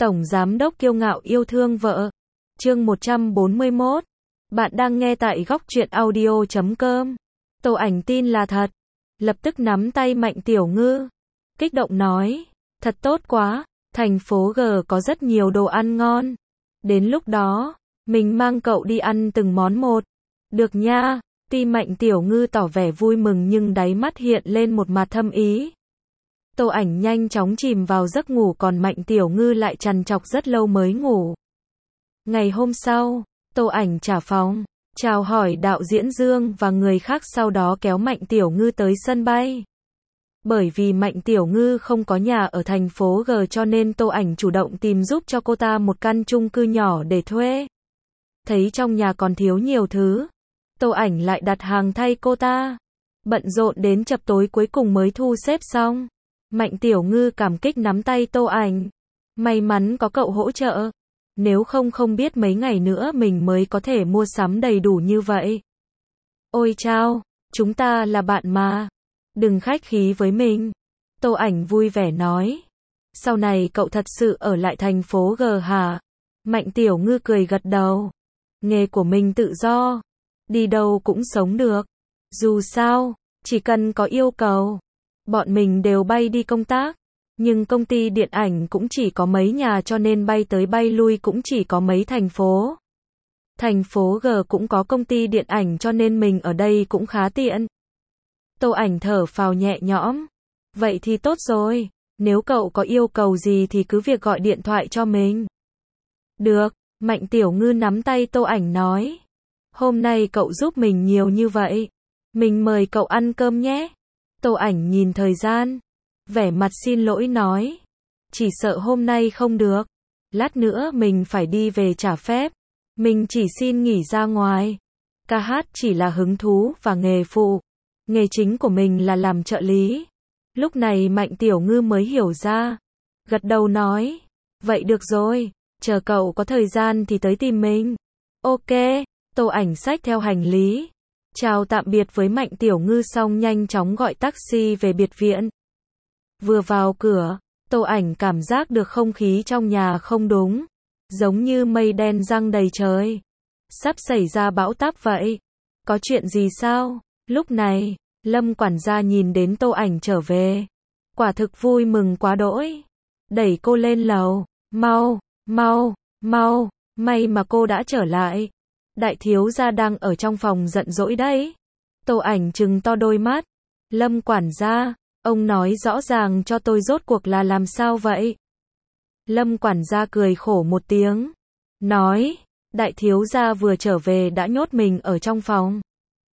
Tổng giám đốc kiêu ngạo yêu thương vợ. Chương 141. Bạn đang nghe tại góc truyện audio.com. Tô Ảnh tin là thật. Lập tức nắm tay Mạnh Tiểu Ngư. Kích động nói. Thật tốt quá, thành phố G có rất nhiều đồ ăn ngon. Đến lúc đó, mình mang cậu đi ăn từng món một. Được nha. Tim Mạnh Tiểu Ngư tỏ vẻ vui mừng nhưng đáy mắt hiện lên một mặt thâm ý. Tô Ảnh nhanh chóng chìm vào giấc ngủ còn Mạnh Tiểu Ngư lại trằn trọc rất lâu mới ngủ. Ngày hôm sau, Tô Ảnh trả phòng, chào hỏi đạo diễn Dương và người khác sau đó kéo Mạnh Tiểu Ngư tới sân bay. Bởi vì Mạnh Tiểu Ngư không có nhà ở thành phố G cho nên Tô Ảnh chủ động tìm giúp cho cô ta một căn chung cư nhỏ để thuê. Thấy trong nhà còn thiếu nhiều thứ, Tô Ảnh lại đặt hàng thay cô ta. Bận rộn đến chập tối cuối cùng mới thu xếp xong. Mạnh Tiểu Ngư cảm kích nắm tay Tô Ảnh. May mắn có cậu hỗ trợ. Nếu không không biết mấy ngày nữa mình mới có thể mua sắm đầy đủ như vậy. Ôi chao, chúng ta là bạn mà. Đừng khách khí với mình. Tô Ảnh vui vẻ nói. Sau này cậu thật sự ở lại thành phố G hả? Mạnh Tiểu Ngư cười gật đầu. Nghề của mình tự do. Đi đâu cũng sống được. Dù sao, chỉ cần có yêu cầu. Bọn mình đều bay đi công tác. Nhưng công ty điện ảnh cũng chỉ có mấy nhà cho nên bay tới bay lui cũng chỉ có mấy thành phố. Thành phố G cũng có công ty điện ảnh cho nên mình ở đây cũng khá tiện. Tô Ảnh thở phào nhẹ nhõm. Vậy thì tốt rồi. Nếu cậu có yêu cầu gì thì cứ việc gọi điện thoại cho mình. Được, Mạnh Tiểu Ngư nắm tay Tô Ảnh nói. Hôm nay cậu giúp mình nhiều như vậy. Mình mời cậu ăn cơm nhé. Tô Ảnh nhìn thời gian. Vẻ mặt xin lỗi nói. Chỉ sợ hôm nay không được. Lát nữa mình phải đi về trả phép. Mình chỉ xin nghỉ ra ngoài. Ca hát chỉ là hứng thú và nghề phụ. Nghề chính của mình là làm trợ lý. Lúc này Mạnh Tiểu Ngư mới hiểu ra. Gật đầu nói. Vậy được rồi. Chờ cậu có thời gian thì tới tìm mình. Ok. Tô Ảnh xách theo hành lý. Chào tạm biệt với Mạnh Tiểu Ngư xong nhanh chóng gọi taxi về biệt viện. Vừa vào cửa, Tô Ảnh cảm giác được không khí trong nhà không đúng. Giống như mây đen giăng đầy trời. Sắp xảy ra bão táp vậy. Có chuyện gì sao? Lúc này, Lâm quản gia nhìn đến Tô Ảnh trở về. Quả thực vui mừng quá đỗi. Đẩy cô lên lầu. Mau, mau, mau, may mà cô đã trở lại. Đại thiếu gia đang ở trong phòng giận dỗi đấy. Tô Ảnh trừng to đôi mắt. Lâm quản gia, ông nói rõ ràng cho tôi rốt cuộc là làm sao vậy? Lâm quản gia cười khổ một tiếng. Nói, đại thiếu gia vừa trở về đã nhốt mình ở trong phòng.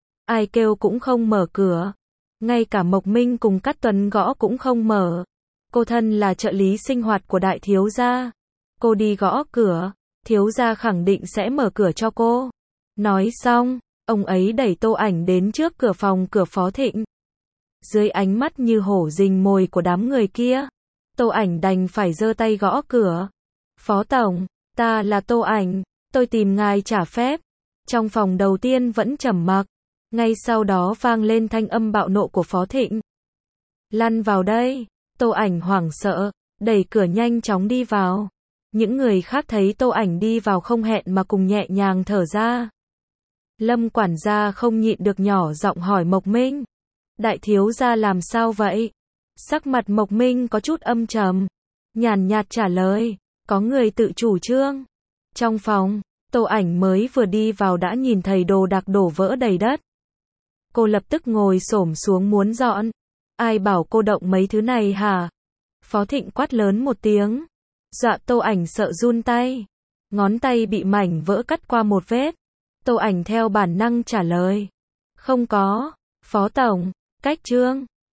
Ai kêu cũng không mở cửa. Ngay cả Mộc Minh cùng Cát Tuấn gõ cũng không mở. Cô thân là trợ lý sinh hoạt của đại thiếu gia. Cô đi gõ cửa. Thiếu gia khẳng định sẽ mở cửa cho cô. Nói xong, ông ấy đẩy Tô Ảnh đến trước cửa phòng cửa Phó Thịnh. Dưới ánh mắt như hổ rình mồi của đám người kia, Tô Ảnh đành phải giơ tay gõ cửa. Phó tổng, ta là Tô Ảnh, tôi tìm ngài trả phép. Trong phòng đầu tiên vẫn trầm mặc, ngay sau đó vang lên thanh âm bạo nộ của Phó Thịnh. Lăn vào đây. Tô Ảnh hoảng sợ, đẩy cửa nhanh chóng đi vào. Những người khác thấy Tô Ảnh đi vào không hẹn mà cùng nhẹ nhàng thở ra. Lâm quản gia không nhịn được nhỏ giọng hỏi Mộc Minh. Đại thiếu gia làm sao vậy? Sắc mặt Mộc Minh có chút âm trầm. Nhàn nhạt trả lời. Có người tự chủ trương. Trong phòng, Tô Ảnh mới vừa đi vào đã nhìn thấy đồ đạc đổ vỡ đầy đất. Cô lập tức ngồi xổm xuống muốn dọn. Ai bảo cô động mấy thứ này hả? Phó Thịnh quát lớn một tiếng. Dọa Tô Ảnh sợ run tay. Ngón tay bị mảnh vỡ cắt qua một vết. Tô Ảnh theo bản năng trả lời. Không có. Phó tổng, cách trương.